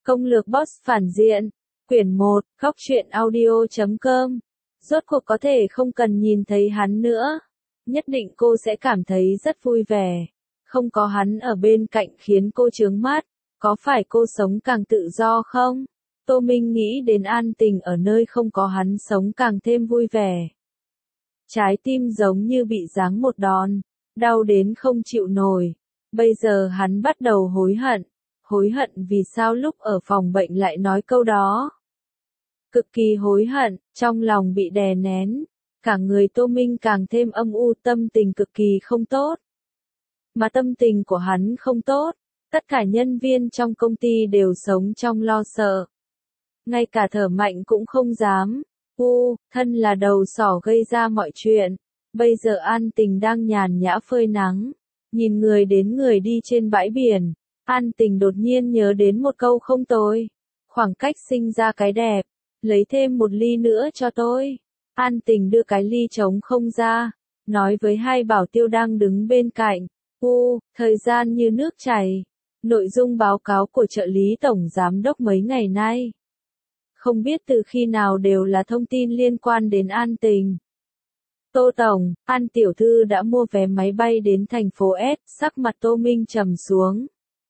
Công lược boss phản diện. Quyển 1, Góc truyện audio.com. Rốt cuộc có thể không cần nhìn thấy hắn nữa. Nhất định cô sẽ cảm thấy rất vui vẻ. Không có hắn ở bên cạnh khiến cô chướng mắt. Có phải cô sống càng tự do không? Tô Minh nghĩ đến an tình ở nơi không có hắn sống càng thêm vui vẻ. Trái tim giống như bị giáng một đòn, đau đến không chịu nổi. Bây giờ hắn bắt đầu hối hận vì sao lúc ở phòng bệnh lại nói câu đó. Cực kỳ hối hận, trong lòng bị đè nén, cả người Tô Minh càng thêm âm u, tâm tình cực kỳ không tốt. Mà tâm tình của hắn không tốt, tất cả nhân viên trong công ty đều sống trong lo sợ. Ngay cả thở mạnh cũng không dám. Thân là đầu sỏ gây ra mọi chuyện. Bây giờ An Tình đang nhàn nhã phơi nắng, nhìn người đến người đi trên bãi biển. An Tình đột nhiên nhớ đến một câu không tồi. Khoảng cách sinh ra cái đẹp, lấy thêm một ly nữa cho tôi. An Tình đưa cái ly trống không ra, nói với hai bảo tiêu đang đứng bên cạnh. Thời gian như nước chảy. Nội dung báo cáo của trợ lý tổng giám đốc mấy ngày nay. Không biết từ khi nào đều là thông tin liên quan đến An Tình. Tô Tổng, An Tiểu Thư đã mua vé máy bay đến thành phố S, sắc mặt Tô Minh trầm xuống.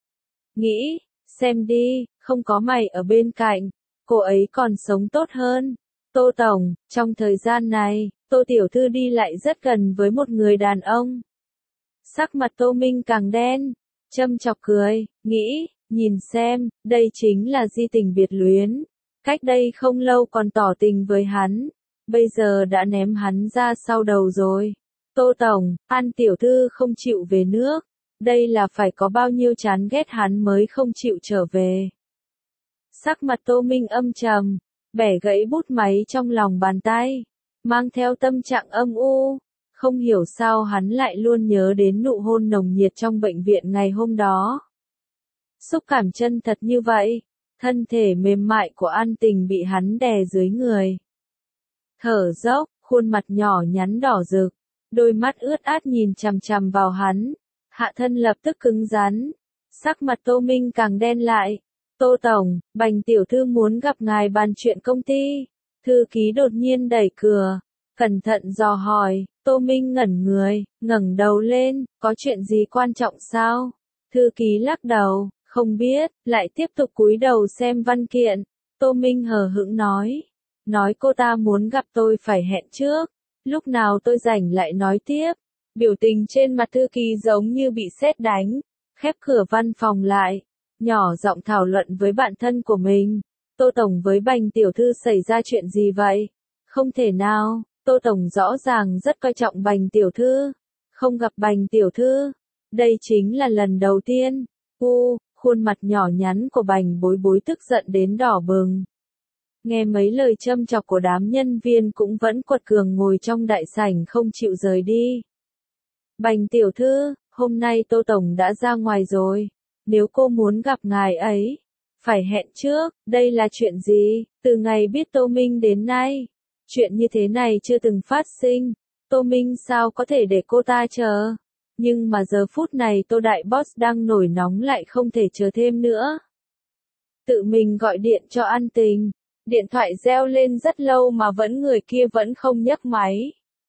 Nghĩ, xem đi, không có mày ở bên cạnh, cô ấy còn sống tốt hơn. Tô Tổng, trong thời gian này, Tô Tiểu Thư đi lại rất gần với một người đàn ông. Sắc mặt Tô Minh càng đen, châm chọc cười, nghĩ, nhìn xem, đây chính là di tình biệt luyến. Cách đây không lâu còn tỏ tình với hắn, bây giờ đã ném hắn ra sau đầu rồi. Tô Tổng, An Tiểu Thư không chịu về nước, đây là phải có bao nhiêu chán ghét hắn mới không chịu trở về. Sắc mặt Tô Minh âm trầm, bẻ gãy bút máy trong lòng bàn tay, mang theo tâm trạng âm u. Không hiểu sao hắn lại luôn nhớ đến nụ hôn nồng nhiệt trong bệnh viện ngày hôm đó. Xúc cảm chân thật như vậy. Thân thể mềm mại của An Tình bị hắn đè dưới người. Thở dốc, khuôn mặt nhỏ nhắn đỏ rực, đôi mắt ướt át nhìn chằm chằm vào hắn, hạ thân lập tức cứng rắn. Sắc mặt Tô Minh càng đen lại. Tô Tổng, Bành Tiểu Thư muốn gặp ngài bàn chuyện công ty. Thư ký đột nhiên đẩy cửa, cẩn thận dò hỏi. Tô Minh ngẩn người, ngẩng đầu lên, có chuyện gì quan trọng sao? Thư ký lắc đầu. Không biết, lại tiếp tục cúi đầu xem văn kiện. Tô Minh hờ hững nói cô ta muốn gặp tôi phải hẹn trước, lúc nào tôi rảnh lại nói tiếp. Biểu tình trên mặt thư ký giống như bị sét đánh, khép cửa văn phòng lại, nhỏ giọng thảo luận với bạn thân của mình. Tô Tổng với Bành Tiểu Thư xảy ra chuyện gì vậy? Không thể nào, Tô Tổng rõ ràng rất coi trọng Bành Tiểu Thư, không gặp Bành Tiểu Thư, đây chính là lần đầu tiên. Khuôn mặt nhỏ nhắn của Bành Bối Bối tức giận đến đỏ bừng. Nghe mấy lời châm chọc của đám nhân viên cũng vẫn quật cường ngồi trong đại sảnh không chịu rời đi. Bành Tiểu Thư, hôm nay Tô Tổng đã ra ngoài rồi. Nếu cô muốn gặp ngài ấy, phải hẹn trước. Đây là chuyện gì? Từ ngày biết Tô Minh đến nay, chuyện như thế này chưa từng phát sinh. Tô Minh sao có thể để cô ta chờ? Nhưng mà giờ phút này Tô Đại Boss đang nổi nóng lại không thể chờ thêm nữa. Tự mình gọi điện cho An Tình. Điện thoại reo lên rất lâu mà người kia vẫn không nhấc máy.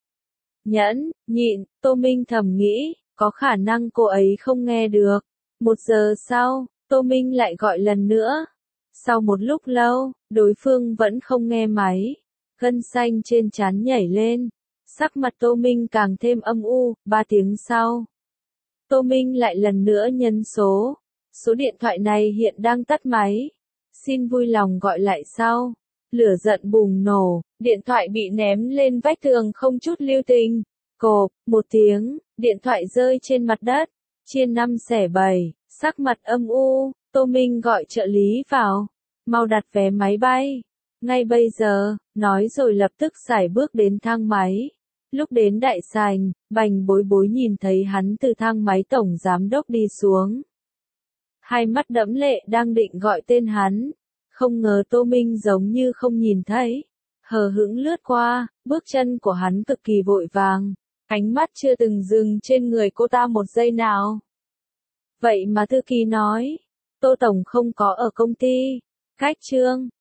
Nhẫn, nhịn, Tô Minh thầm nghĩ, có khả năng cô ấy không nghe được. 1 giờ sau, Tô Minh lại gọi lần nữa. Sau một lúc lâu, đối phương vẫn không nghe máy. Gân xanh trên trán nhảy lên. Sắc mặt Tô Minh càng thêm âm u. 3 tiếng sau, Tô Minh lại lần nữa nhấn số. Số điện thoại này hiện đang tắt máy. Xin vui lòng gọi lại sau. Lửa giận bùng nổ, điện thoại bị ném lên vách tường không chút lưu tình. Cộp, 1 tiếng, điện thoại rơi trên mặt đất, chia 5 xẻ 7, sắc mặt âm u. Tô Minh gọi trợ lý vào. Mau đặt vé máy bay. Ngay bây giờ, nói rồi lập tức sải bước đến thang máy. Lúc đến đại sảnh, Bành Bối Bối nhìn thấy hắn từ thang máy tổng giám đốc đi xuống. Hai mắt đẫm lệ đang định gọi tên hắn. Không ngờ Tô Minh giống như không nhìn thấy. Hờ hững lướt qua, bước chân của hắn cực kỳ vội vàng. Ánh mắt chưa từng dừng trên người cô ta một giây nào. Vậy mà thư ký nói, Tô Tổng không có ở công ty. Cách chương